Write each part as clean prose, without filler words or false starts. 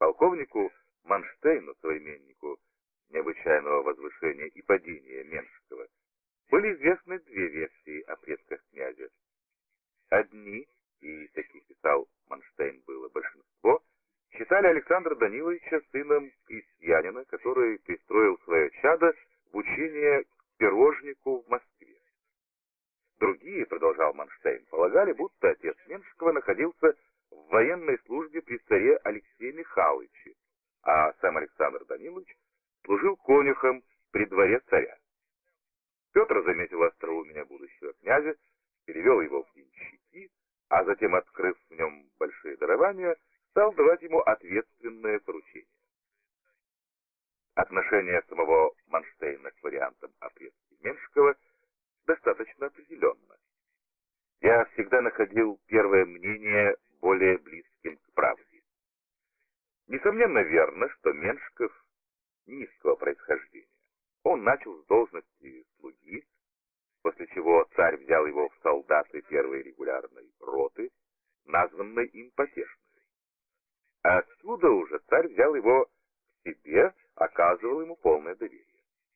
Полковнику Манштейну, современнику необычайного возвышения и падения Меншикова, были известны две версии о предках князя. Одни, и таких писал Манштейн было большинство, считали Александра Даниловича сыном крестьянина, который пристроил свое чадо в учение к пирожнику в Москве. Другие, продолжал Манштейн, полагали, будто отец Меншикова находился в военной службе при царе Алексее Михайловиче, а сам Александр Данилович служил конюхом при дворе царя. Петр заметил остроумие будущего князя, перевел его в денщики, а затем, открыв в нем большие дарования, стал давать ему ответственное поручение. Отношение самого Манштейна к вариантам о предке Меншикова достаточно определенно. Я всегда находил первое мнение более близким к правде. Несомненно верно, что Меншиков низкого происхождения. Он начал с должности слуги, после чего царь взял его в солдаты первой регулярной роты, названной им Потешной. А отсюда уже царь взял его к себе, оказывал ему полное доверие.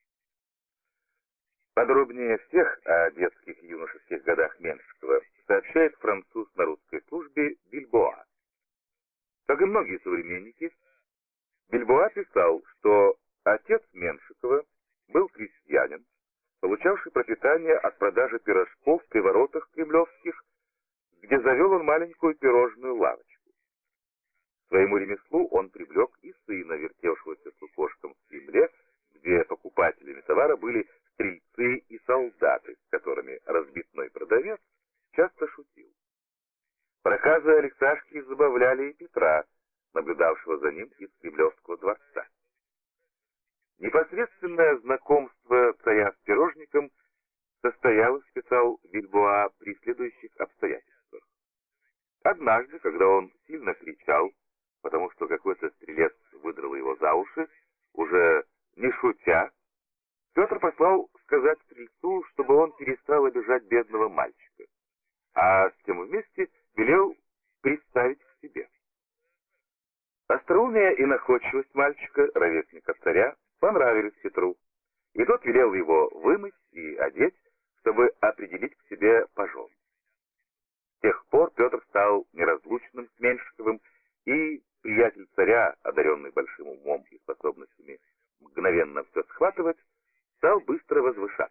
Подробнее всех о детских и юношеских годах Меншикова сообщает француз на русской службе Бильбоа. Как и многие современники, Бильбоа писал, что отец Меншикова был крестьянин, получавший пропитание от продажи пирожков при воротах кремлевских, где завел он маленькую пирожную лавочку. К своему ремеслу он привлек и сына, вертевшегося с лукошком в Кремле, где покупателями товара были стрельцы и солдаты, с которыми разбитной продавец часто шутил. Проказы Алексашки забавляли и Петра, наблюдавшего за ним из Кремлевского дворца. Непосредственное знакомство царя с пирожником состоялось, писал Бильбоа, при следующих обстоятельствах. Однажды, когда он сильно кричал, потому что какой-то стрелец выдрал его за уши, уже не шутя, Петр послал сказать стрельцу, чтобы он перестал обижать бедного мальчика, а с тем вместе велел представить к себе. Остроумие и находчивость мальчика, ровесника царя, понравились Петру, и тот велел его вымыть и одеть, чтобы определить к себе пажом. С тех пор Петр стал неразлучным с Меншиковым, и приятель царя, одаренный большим умом и способностями мгновенно все схватывать, стал быстро возвышаться.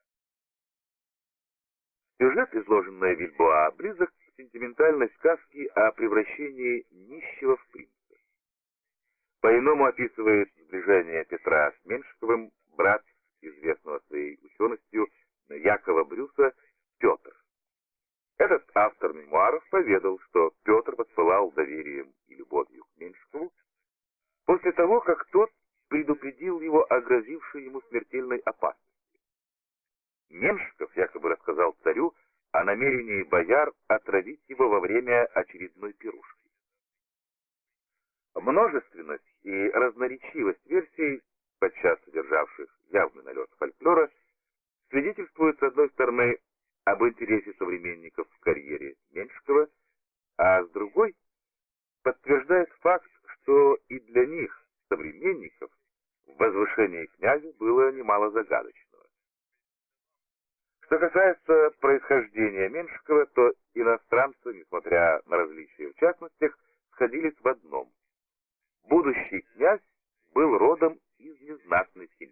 Сюжет, изложенный Бильбоа, близок к сентиментальной сказке о превращении нищего в принца. По-иному описывает сближение Петра с Меншиковым брат известного своей ученостью Якова Брюса Петр. Этот автор мемуаров поведал, что Петр воспылал доверием и любовью к Меншикову после того, как тот предупредил его о грозившей ему смертельной опасности. Меншиков якобы рассказал царю о намерении бояр отравить его во время очередной пирушки. Множественность и разноречивость версий, подчас содержавших явный налет фольклора, свидетельствуют, с одной стороны, об интересе современников в карьере Меншикова, а с другой подтверждает факт, что и для них, современников, в возвышении князя было немало загадочного. Что касается происхождения Меншикова, то иностранцы, несмотря на различия в частностях, сходились в одном. Будущий князь был родом из незнатной семьи.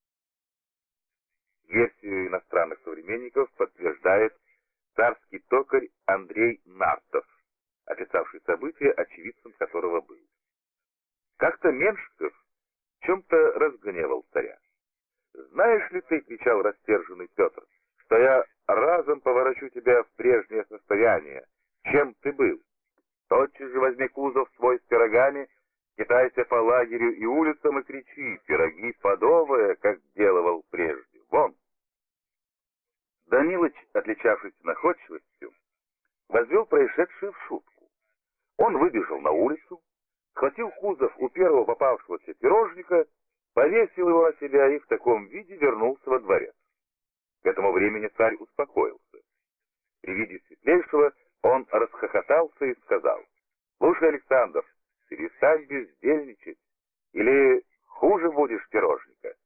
Версию иностранных современников подтверждает царский токарь Андрей Нартов, описавший события, очевидцем которого был. Как-то Меншиков в чем-то разгневал царя. «Знаешь ли ты, — кричал рассерженный Петр, — что я разом поворачу тебя в прежнее состояние, чем ты был? Тотчас же возьми кузов свой с пирогами, китайся по лагерю и улицам и кричи: пироги подовые, как делал прежде, вон!» Данилыч, отличавшийся находчивостью, возвел происшедшее в шутку. Он выбежал на улицу, схватил кузов у первого попавшегося пирожника, повесил его на себя и в таком виде вернулся во дворец. К этому времени царь успокоился. При виде светлейшего он расхохотался и сказал: «Слушай, Александр, Перестань бездельничать, или хуже будешь пирожника.